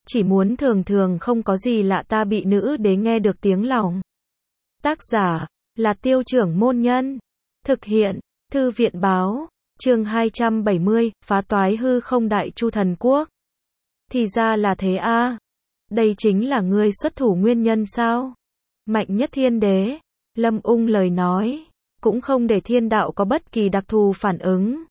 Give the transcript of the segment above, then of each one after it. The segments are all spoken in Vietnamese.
chỉ muốn thường thường không có gì lạ ta bị nữ đế nghe được tiếng lòng. Tác giả là Tiêu Trưởng Môn Nhân. Thực hiện Thư viện Báo. Chương 270, phá toái hư không Đại Chu Thần Quốc. Thì ra là thế a. Đây chính là ngươi xuất thủ nguyên nhân sao? Mạnh nhất thiên đế. Lâm Ung lời nói, cũng không để thiên đạo có bất kỳ đặc thù phản ứng.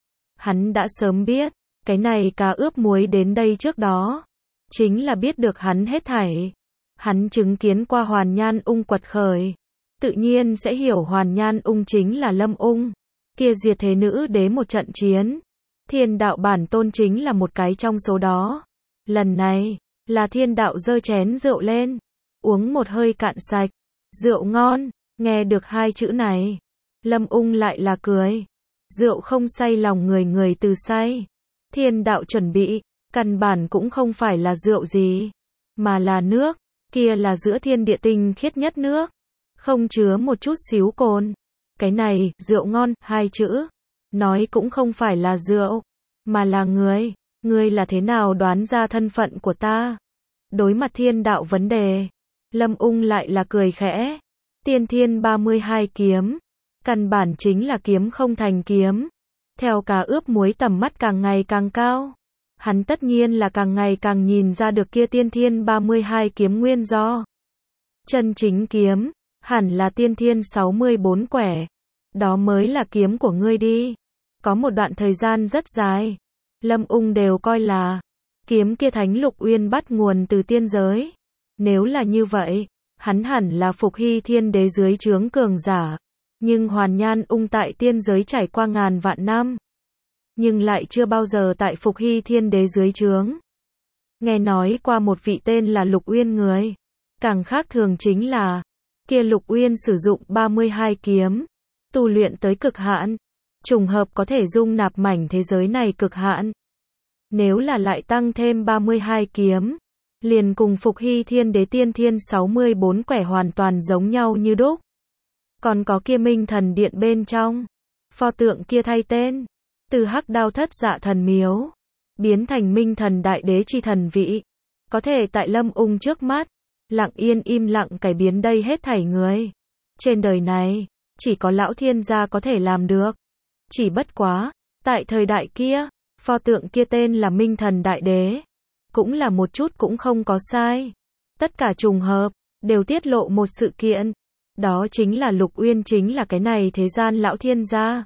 Hắn đã sớm biết, cái này cá ướp muối đến đây trước đó, chính là biết được hắn hết thảy. Hắn chứng kiến qua Hoàn Nhan Ung quật khởi, tự nhiên sẽ hiểu Hoàn Nhan Ung chính là Lâm Ung. Kia diệt thế nữ đế một trận chiến, thiên đạo bản tôn chính là một cái trong số đó. Lần này, là thiên đạo giơ chén rượu lên, uống một hơi cạn sạch. Rượu ngon, nghe được hai chữ này, Lâm Ung lại là cười. Rượu không say lòng người, người từ say. Thiên đạo chuẩn bị, căn bản cũng không phải là rượu gì, mà là nước, kia là giữa thiên địa tinh khiết nhất nước, không chứa một chút xíu cồn. Cái này, rượu ngon, hai chữ, nói cũng không phải là rượu, mà là người. Ngươi là thế nào đoán ra thân phận của ta? Đối mặt thiên đạo vấn đề, Lâm Ung lại là cười khẽ. Tiên thiên 32 kiếm, căn bản chính là kiếm không thành kiếm. Theo cá ướp muối tầm mắt càng ngày càng cao, hắn tất nhiên là càng ngày càng nhìn ra được kia tiên thiên 32 kiếm nguyên do. Chân chính kiếm, hẳn là tiên thiên 64 quẻ. Đó mới là kiếm của ngươi đi. Có một đoạn thời gian rất dài, Lâm Ung đều coi là kiếm kia thánh lục uyên bắt nguồn từ tiên giới. Nếu là như vậy, hắn hẳn là Phục Hy Thiên Đế dưới trướng cường giả. Nhưng Hoàn Nhan Ung tại tiên giới trải qua ngàn vạn năm, nhưng lại chưa bao giờ tại Phục Hy Thiên Đế dưới trướng. Nghe nói qua một vị tên là Lục Uyên người. Càng khác thường chính là, kia Lục Uyên sử dụng 32 kiếm, tu luyện tới cực hạn, trùng hợp có thể dung nạp mảnh thế giới này cực hạn. Nếu là lại tăng thêm 32 kiếm, liền cùng Phục Hy Thiên Đế tiên thiên 64 quẻ hoàn toàn giống nhau như đúc. Còn có kia Minh Thần Điện bên trong, pho tượng kia thay tên, từ Hắc Đao Thất Dạ Thần Miếu, biến thành Minh Thần Đại Đế chi thần vị. Có thể tại Lâm Ung trước mắt, lặng yên im lặng cải biến đây hết thảy người. Trên đời này, chỉ có lão thiên gia có thể làm được. Chỉ bất quá, tại thời đại kia, pho tượng kia tên là Minh Thần Đại Đế, cũng là một chút cũng không có sai. Tất cả trùng hợp, đều tiết lộ một sự kiện. Đó chính là Lục Uyên chính là cái này thế gian lão thiên gia.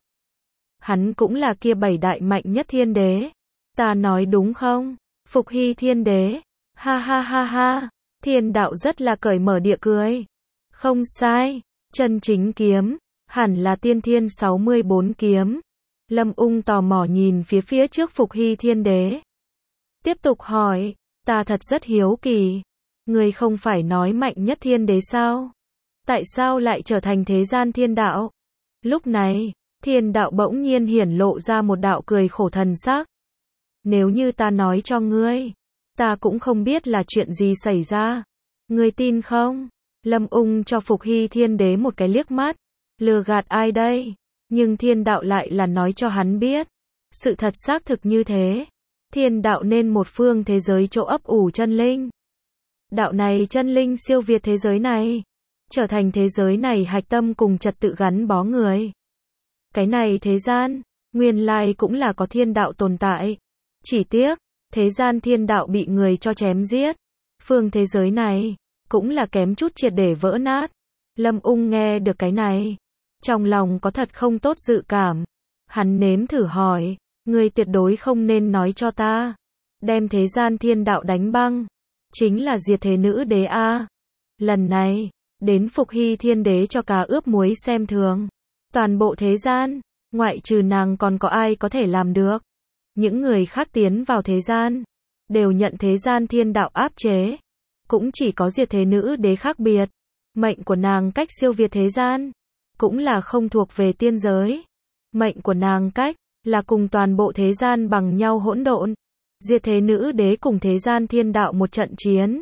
Hắn cũng là kia 7 đại mạnh nhất thiên đế. Ta nói đúng không? Phục Hy Thiên Đế. Ha ha ha ha. Thiên đạo rất là cởi mở địa cười. Không sai. Chân chính kiếm, hẳn là tiên thiên 64 kiếm. Lâm Ung tò mò nhìn phía trước Phục Hy Thiên Đế. Tiếp tục hỏi, ta thật rất hiếu kỳ. Ngươi không phải nói mạnh nhất thiên đế sao? Tại sao lại trở thành thế gian thiên đạo? Lúc này, thiên đạo bỗng nhiên hiển lộ ra một đạo cười khổ thần sắc. Nếu như ta nói cho ngươi, ta cũng không biết là chuyện gì xảy ra. Ngươi tin không? Lâm Ung cho Phục Hy Thiên Đế một cái liếc mắt. Lừa gạt ai đây? Nhưng thiên đạo lại là nói cho hắn biết. Sự thật xác thực như thế. Thiên đạo nên một phương thế giới chỗ ấp ủ chân linh. Đạo này chân linh siêu việt thế giới này, trở thành thế giới này hạch tâm cùng trật tự gắn bó người. Cái này thế gian, nguyên lai cũng là có thiên đạo tồn tại. Chỉ tiếc, thế gian thiên đạo bị người cho chém giết. Phương thế giới này, cũng là kém chút triệt để vỡ nát. Lâm Ung nghe được cái này, trong lòng có thật không tốt dự cảm. Hắn nếm thử hỏi, ngươi tuyệt đối không nên nói cho ta. Đem thế gian thiên đạo đánh băng, chính là diệt thế nữ đế a. Lần này, đến Phục Hy Thiên Đế cho cá ướp muối xem thường. Toàn bộ thế gian, ngoại trừ nàng còn có ai có thể làm được. Những người khác tiến vào thế gian, đều nhận thế gian thiên đạo áp chế. Cũng chỉ có diệt thế nữ đế khác biệt. Mệnh của nàng cách siêu việt thế gian, cũng là không thuộc về tiên giới. Mệnh của nàng cách, là cùng toàn bộ thế gian bằng nhau hỗn độn. Diệt thế nữ đế cùng thế gian thiên đạo một trận chiến.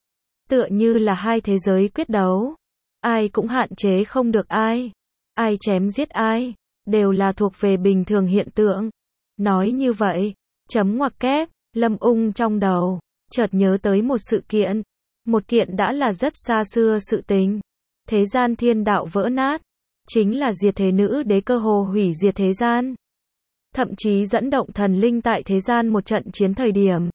Tựa như là hai thế giới quyết đấu. Ai cũng hạn chế không được ai. Ai chém giết ai, đều là thuộc về bình thường hiện tượng. Nói như vậy, chấm ngoặc kép, Lâm Ung trong đầu, chợt nhớ tới một sự kiện. Một kiện đã là rất xa xưa sự tình. Thế gian thiên đạo vỡ nát. Chính là diệt thế nữ đế cơ hồ hủy diệt thế gian. Thậm chí dẫn động thần linh tại thế gian một trận chiến thời điểm.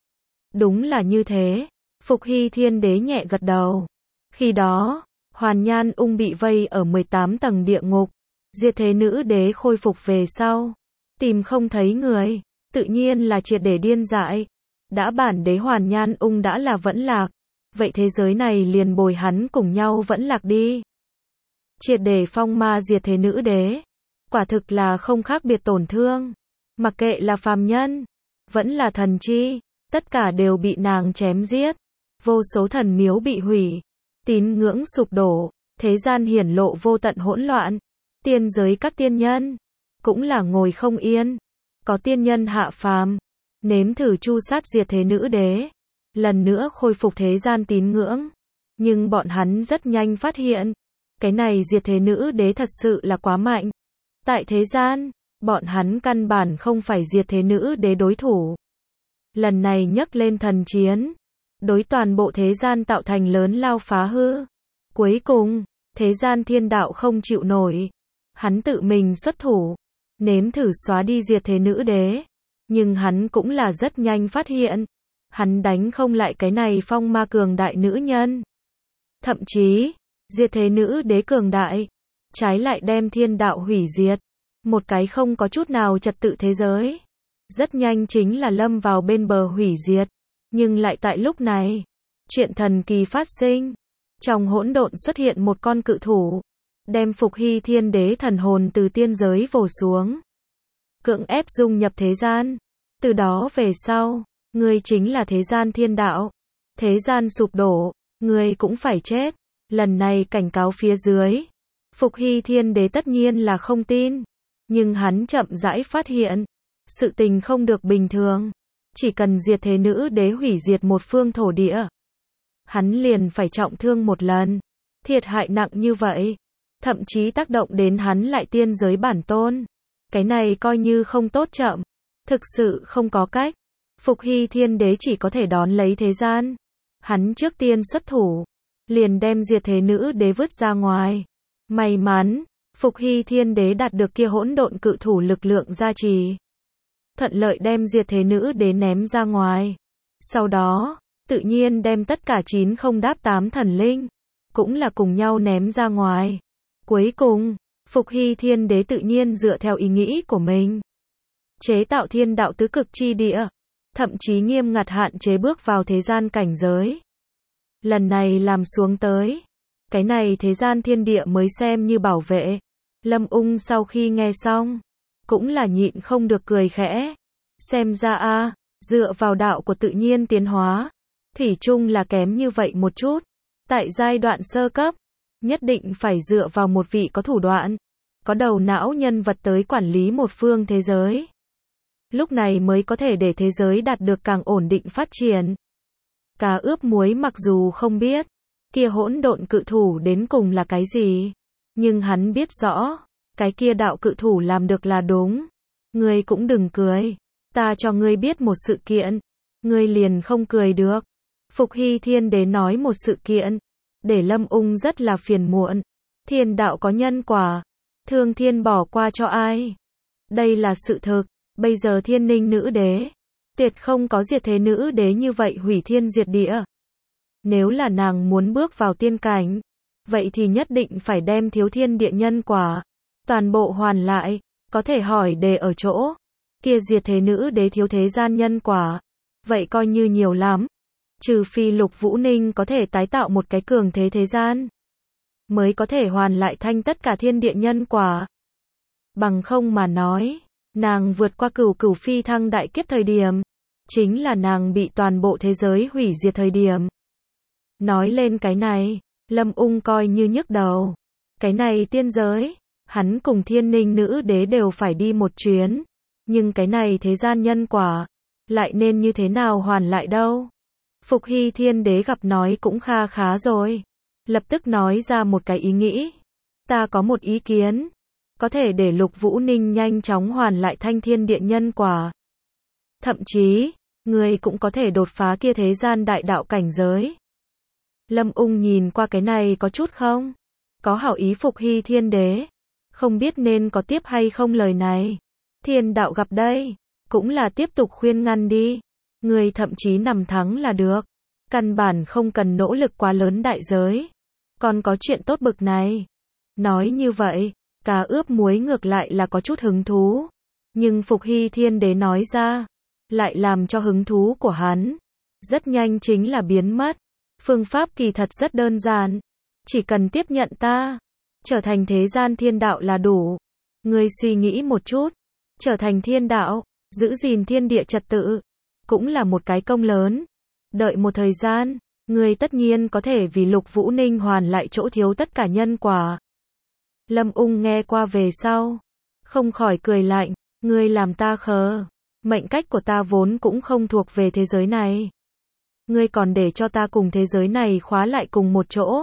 Đúng là như thế. Phục Hy Thiên Đế nhẹ gật đầu. Khi đó, Hoàn Nhan Ung bị vây ở 18 tầng địa ngục. Diệt thế nữ đế khôi phục về sau. Tìm không thấy người. Tự nhiên là triệt để điên dại. Đã bản đế Hoàn Nhan Ung đã là vẫn lạc. Vậy thế giới này liền bồi hắn cùng nhau vẫn lạc đi. Triệt để phong ma diệt thế nữ đế. Quả thực là không khác biệt tổn thương. Mặc kệ là phàm nhân, vẫn là thần chi, tất cả đều bị nàng chém giết. Vô số thần miếu bị hủy, tín ngưỡng sụp đổ, thế gian hiển lộ vô tận hỗn loạn. Tiên giới các tiên nhân cũng là ngồi không yên. Có tiên nhân hạ phàm, nếm thử chu sát diệt thế nữ đế, lần nữa khôi phục thế gian tín ngưỡng. Nhưng bọn hắn rất nhanh phát hiện, cái này diệt thế nữ đế thật sự là quá mạnh. Tại thế gian, bọn hắn căn bản không phải diệt thế nữ đế đối thủ. Lần này nhấc lên thần chiến, đối toàn bộ thế gian tạo thành lớn lao phá hư. Cuối cùng, thế gian thiên đạo không chịu nổi. Hắn tự mình xuất thủ, nếm thử xóa đi diệt thế nữ đế. Nhưng hắn cũng là rất nhanh phát hiện, hắn đánh không lại cái này phong ma cường đại nữ nhân. Thậm chí, diệt thế nữ đế cường đại, trái lại đem thiên đạo hủy diệt. Một cái không có chút nào trật tự thế giới. Rất nhanh chính là lâm vào bên bờ hủy diệt. Nhưng lại tại lúc này, chuyện thần kỳ phát sinh. Trong hỗn độn xuất hiện một con cự thủ, đem Phục Hy Thiên Đế thần hồn từ tiên giới vồ xuống. Cưỡng ép dung nhập thế gian. Từ đó về sau, ngươi chính là thế gian thiên đạo. Thế gian sụp đổ, ngươi cũng phải chết. Lần này cảnh cáo phía dưới. Phục Hy Thiên Đế tất nhiên là không tin. Nhưng hắn chậm rãi phát hiện, sự tình không được bình thường. Chỉ cần diệt thế nữ đế hủy diệt một phương thổ địa, hắn liền phải trọng thương một lần. Thiệt hại nặng như vậy, thậm chí tác động đến hắn lại tiên giới bản tôn. Cái này coi như không tốt chậm. Thực sự không có cách. Phục Hy Thiên Đế chỉ có thể đón lấy thế gian. Hắn trước tiên xuất thủ, liền đem diệt thế nữ đế vứt ra ngoài. May mắn, Phục Hy Thiên Đế đạt được kia hỗn độn cự thủ lực lượng gia trì. Thuận lợi đem diệt thế nữ đế ném ra ngoài. Sau đó, tự nhiên đem tất cả 9 không đáp 8 thần linh, cũng là cùng nhau ném ra ngoài. Cuối cùng, Phục Hy Thiên Đế tự nhiên dựa theo ý nghĩ của mình. Chế tạo thiên đạo tứ cực chi địa. Thậm chí nghiêm ngặt hạn chế bước vào thế gian cảnh giới. Lần này làm xuống tới. Cái này thế gian thiên địa mới xem như bảo vệ. Lâm Ung sau khi nghe xong, cũng là nhịn không được cười khẽ. Xem ra dựa vào đạo của tự nhiên tiến hóa, thủy chung là kém như vậy một chút. Tại giai đoạn sơ cấp, nhất định phải dựa vào một vị có thủ đoạn, có đầu não nhân vật tới quản lý một phương thế giới. Lúc này mới có thể để thế giới đạt được càng ổn định phát triển. Cá ướp muối mặc dù không biết, kia hỗn độn cự thủ đến cùng là cái gì, nhưng hắn biết rõ, cái kia đạo cự thủ làm được là đúng. Ngươi cũng đừng cười, ta cho ngươi biết một sự kiện, ngươi liền không cười được. Phục Hy Thiên Đế nói một sự kiện, để Lâm Ung rất là phiền muộn. Thiên đạo có nhân quả, thương thiên bỏ qua cho ai? Đây là sự thực. Bây giờ Thiên Ninh nữ đế, tuyệt không có diệt thế nữ đế như vậy hủy thiên diệt địa. Nếu là nàng muốn bước vào tiên cảnh, vậy thì nhất định phải đem thiếu thiên địa nhân quả toàn bộ hoàn lại. Có thể hỏi đề ở chỗ, kia diệt thế nữ đế thiếu thế gian nhân quả, vậy coi như nhiều lắm. Trừ phi Lục Vũ Ninh có thể tái tạo một cái cường thế thế gian, mới có thể hoàn lại thanh tất cả thiên địa nhân quả. Bằng không mà nói, nàng vượt qua cửu cửu phi thăng đại kiếp thời điểm, chính là nàng bị toàn bộ thế giới hủy diệt thời điểm. Nói lên cái này, Lâm Ung coi như nhức đầu. Cái này tiên giới, hắn cùng Thiên Ninh nữ đế đều phải đi một chuyến. Nhưng cái này thế gian nhân quả, lại nên như thế nào hoàn lại đâu? Phục Hy Thiên Đế gặp nói cũng kha khá rồi. Lập tức nói ra một cái ý nghĩ. Ta có một ý kiến. Có thể để Lục Vũ Ninh nhanh chóng hoàn lại thanh thiên địa nhân quả. Thậm chí, ngươi cũng có thể đột phá kia thế gian đại đạo cảnh giới. Lâm Ung nhìn qua cái này có chút không? Có hảo ý Phục Hy Thiên Đế. Không biết nên có tiếp hay không lời này. Thiên đạo gặp đây. Cũng là tiếp tục khuyên ngăn đi. Ngươi thậm chí nằm thắng là được. Căn bản không cần nỗ lực quá lớn đại giới. Còn có chuyện tốt bực này. Nói như vậy, cá ướp muối ngược lại là có chút hứng thú. Nhưng Phục Hy Thiên Đế nói ra, lại làm cho hứng thú của hắn rất nhanh chính là biến mất. Phương pháp kỳ thật rất đơn giản. Chỉ cần tiếp nhận ta, trở thành thế gian thiên đạo là đủ. Ngươi suy nghĩ một chút, trở thành thiên đạo, giữ gìn thiên địa trật tự, cũng là một cái công lớn. Đợi một thời gian, ngươi tất nhiên có thể vì Lục Vũ Ninh hoàn lại chỗ thiếu tất cả nhân quả. Lâm Ung nghe qua về sau, không khỏi cười lạnh, ngươi làm ta khờ. Mệnh cách của ta vốn cũng không thuộc về thế giới này. Ngươi còn để cho ta cùng thế giới này khóa lại cùng một chỗ.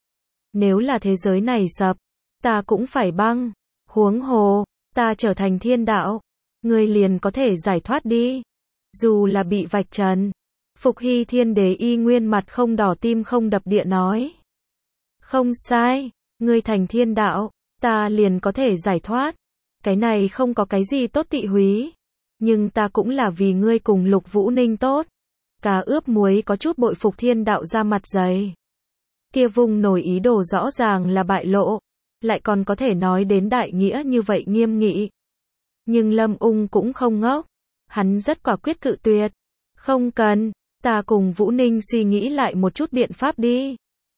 Nếu là thế giới này sập, ta cũng phải băng. Huống hồ, ta trở thành thiên đạo, ngươi liền có thể giải thoát đi. Dù là bị vạch trần. Phục Hy Thiên Đế y nguyên mặt không đỏ tim không đập địa nói. Không sai, ngươi thành thiên đạo, ta liền có thể giải thoát. Cái này không có cái gì tốt tị húy. Nhưng ta cũng là vì ngươi cùng Lục Vũ Ninh tốt. Cá ướp muối có chút bội phục thiên đạo ra mặt dày. Kia vùng nổi ý đồ rõ ràng là bại lộ. Lại còn có thể nói đến đại nghĩa như vậy nghiêm nghị. Nhưng Lâm Ung cũng không ngốc. Hắn rất quả quyết cự tuyệt. Không cần, ta cùng Vũ Ninh suy nghĩ lại một chút biện pháp đi.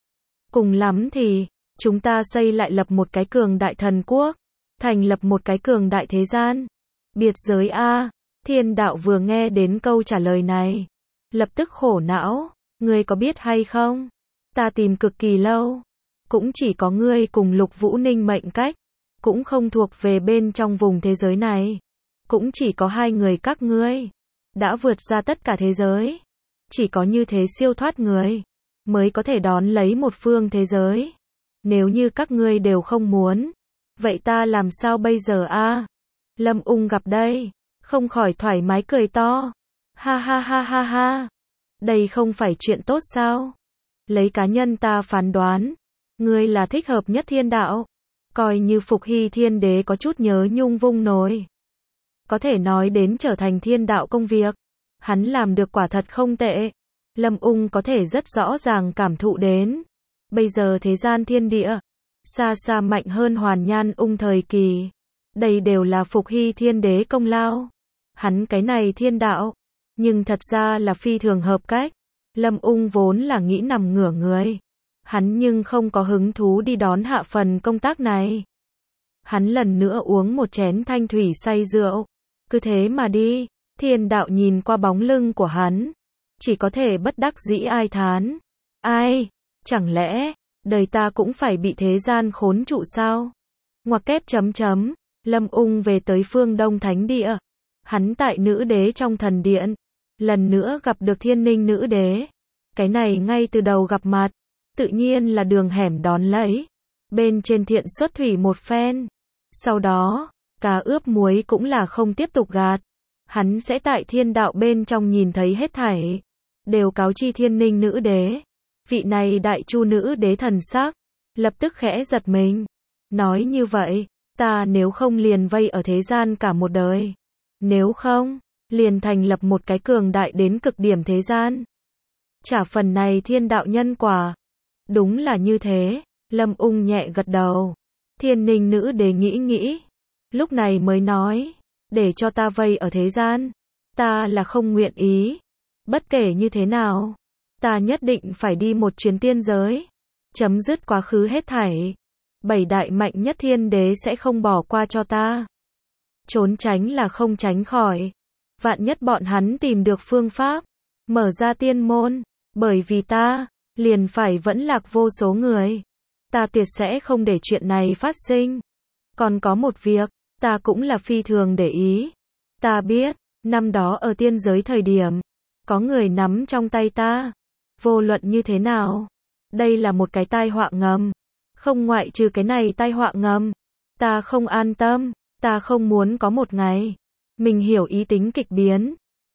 Cùng lắm thì, chúng ta xây lại lập một cái cường đại thần quốc. Thành lập một cái cường đại thế gian. Biệt giới A. Thiên đạo vừa nghe đến câu trả lời này. Lập tức khổ não. Ngươi có biết hay không? Ta tìm cực kỳ lâu. Cũng chỉ có ngươi cùng Lục Vũ Ninh mệnh cách. Cũng không thuộc về bên trong vùng thế giới này. Cũng chỉ có hai người các ngươi. Đã vượt ra tất cả thế giới. Chỉ có như thế siêu thoát người. Mới có thể đón lấy một phương thế giới. Nếu như các ngươi đều không muốn. Vậy ta làm sao bây giờ a? Lâm Ung gặp đây. Không khỏi thoải mái cười to. Ha ha ha ha ha. Đây không phải chuyện tốt sao? Lấy cá nhân ta phán đoán. Ngươi là thích hợp nhất thiên đạo. Coi như Phục Hy Thiên Đế có chút nhớ nhung vung nổi. Có thể nói đến trở thành thiên đạo công việc. Hắn làm được quả thật không tệ. Lâm Ung có thể rất rõ ràng cảm thụ đến. Bây giờ thế gian thiên địa. Xa xa mạnh hơn Hoàn Nhan Ung thời kỳ. Đây đều là Phục Hy Thiên Đế công lao. Hắn cái này thiên đạo. Nhưng thật ra là phi thường hợp cách. Lâm Ung vốn là nghĩ nằm ngửa người. Hắn nhưng không có hứng thú đi đón hạ phần công tác này. Hắn lần nữa uống một chén thanh thủy say rượu. Cứ thế mà đi. Thiên đạo nhìn qua bóng lưng của hắn. Chỉ có thể bất đắc dĩ ai thán. Ai? Chẳng lẽ đời ta cũng phải bị thế gian khốn trụ sao? Ngoặc kép chấm chấm. Lâm Ung về tới phương Đông Thánh Địa. Hắn tại nữ đế trong thần điện. Lần nữa gặp được Thiên Ninh nữ đế. Cái này ngay từ đầu gặp mặt. Tự nhiên là đường hẻm đón lấy. Bên trên thiện xuất thủy một phen. Sau đó, cá ướp muối cũng là không tiếp tục gạt. Hắn sẽ tại thiên đạo bên trong nhìn thấy hết thảy. Đều cáo chi Thiên Ninh nữ đế. Vị này đại chu nữ đế thần sắc. Lập tức khẽ giật mình. Nói như vậy, ta nếu không liền vây ở thế gian cả một đời. Nếu không, liền thành lập một cái cường đại đến cực điểm thế gian. Trả phần này thiên đạo nhân quả. Đúng là như thế. Lâm Ung nhẹ gật đầu. Thiên Ninh nữ đế nghĩ. Lúc này mới nói. Để cho ta vây ở thế gian. Ta là không nguyện ý. Bất kể như thế nào. Ta nhất định phải đi một chuyến tiên giới. Chấm dứt quá khứ hết thảy. 7 đại mạnh nhất thiên đế sẽ không bỏ qua cho ta. Trốn tránh là không tránh khỏi. Vạn nhất bọn hắn tìm được phương pháp. Mở ra tiên môn. Bởi vì ta, liền phải vẫn lạc vô số người. Ta tuyệt sẽ không để chuyện này phát sinh. Còn có một việc, ta cũng là phi thường để ý. Ta biết, năm đó ở tiên giới thời điểm, có người nắm trong tay ta. Vô luận như thế nào, đây là một cái tai họa ngầm. Không ngoại trừ cái này tai họa ngầm, ta không an tâm, ta không muốn có một ngày. Mình hiểu ý tính kịch biến.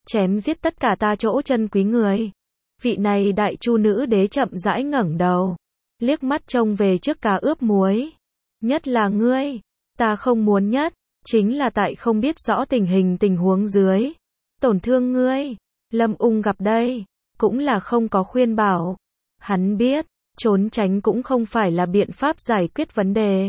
chém giết tất cả ta chỗ chân quý người. Vị này đại chu nữ đế chậm rãi ngẩng đầu, liếc mắt trông về trước cá ướp muối. Nhất là ngươi, ta không muốn nhất, chính là tại không biết rõ tình huống dưới. Tổn thương ngươi, Lâm Ung gặp đây, cũng là không có khuyên bảo. Hắn biết, trốn tránh cũng không phải là biện pháp giải quyết vấn đề.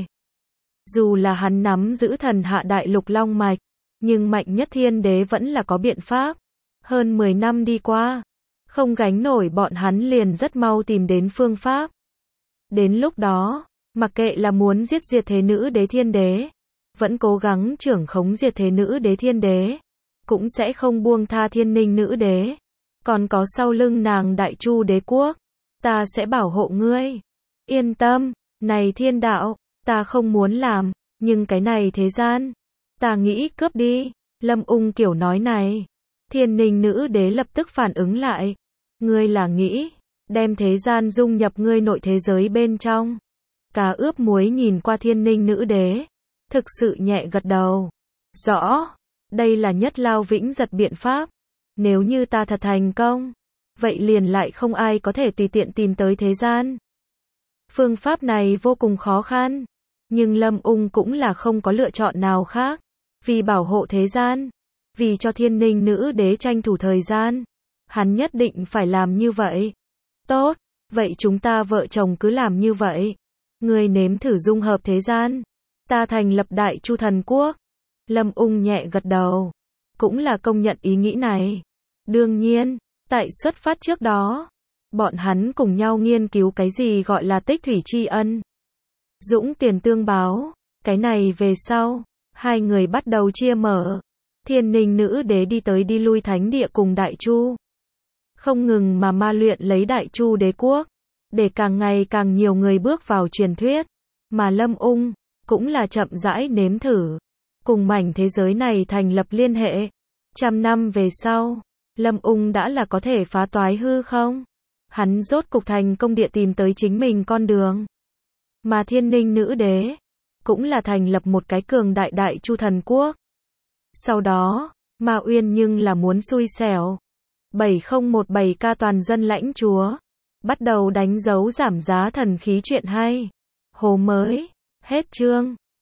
Dù là hắn nắm giữ thần hạ đại lục long mạch, nhưng mạnh nhất thiên đế vẫn là có biện pháp. Hơn 10 năm đi qua, không gánh nổi bọn hắn liền rất mau tìm đến phương pháp. Đến lúc đó, mặc kệ là muốn giết diệt thế nữ đế thiên đế, vẫn cố gắng trưởng khống diệt thế nữ đế thiên đế, cũng sẽ không buông tha thiên ninh nữ đế. Còn có sau lưng nàng đại chu đế quốc, ta sẽ bảo hộ ngươi. Yên tâm, này thiên đạo, ta không muốn làm, nhưng cái này thế gian, ta nghĩ cướp đi. Lâm Ung kiểu nói này, thiên ninh nữ đế lập tức phản ứng lại. Ngươi là nghĩ, đem thế gian dung nhập ngươi nội thế giới bên trong. Cá ướp muối nhìn qua thiên ninh nữ đế, thực sự nhẹ gật đầu. Rõ, đây là nhất lao vĩnh giật biện pháp. Nếu như ta thật thành công, vậy liền lại không ai có thể tùy tiện tìm tới thế gian. Phương pháp này vô cùng khó khăn, nhưng Lâm Ung cũng là không có lựa chọn nào khác. Vì bảo hộ thế gian, vì cho thiên ninh nữ đế tranh thủ thời gian, hắn nhất định phải làm như vậy. Tốt, vậy chúng ta vợ chồng cứ làm như vậy. Ngươi nếm thử dung hợp thế gian, ta thành lập đại chu thần quốc. Lâm Ung nhẹ gật đầu, cũng là công nhận ý nghĩ này. Đương nhiên, tại xuất phát trước đó, bọn hắn cùng nhau nghiên cứu cái gì gọi là tích thủy tri ân, dũng tiền tương báo. Cái này về sau, hai người bắt đầu chia mở. Thiên ninh nữ đế đi tới đi lui thánh địa cùng đại chu, không ngừng mà ma luyện lấy đại chu đế quốc, để càng ngày càng nhiều người bước vào truyền thuyết. Mà Lâm Ung, cũng là chậm rãi nếm thử, cùng mảnh thế giới này thành lập liên hệ. 100 năm về sau, Lâm Ung đã là có thể phá toái hư không. Hắn rốt cục thành công địa tìm tới chính mình con đường. Mà thiên ninh nữ đế, cũng là thành lập một cái cường đại đại chu thần quốc. Sau đó, Ma Uyên nhưng là muốn xui xẻo. 7017K toàn dân lãnh chúa, bắt đầu đánh dấu giảm giá thần khí chuyện hay. Hồ mới, hết chương.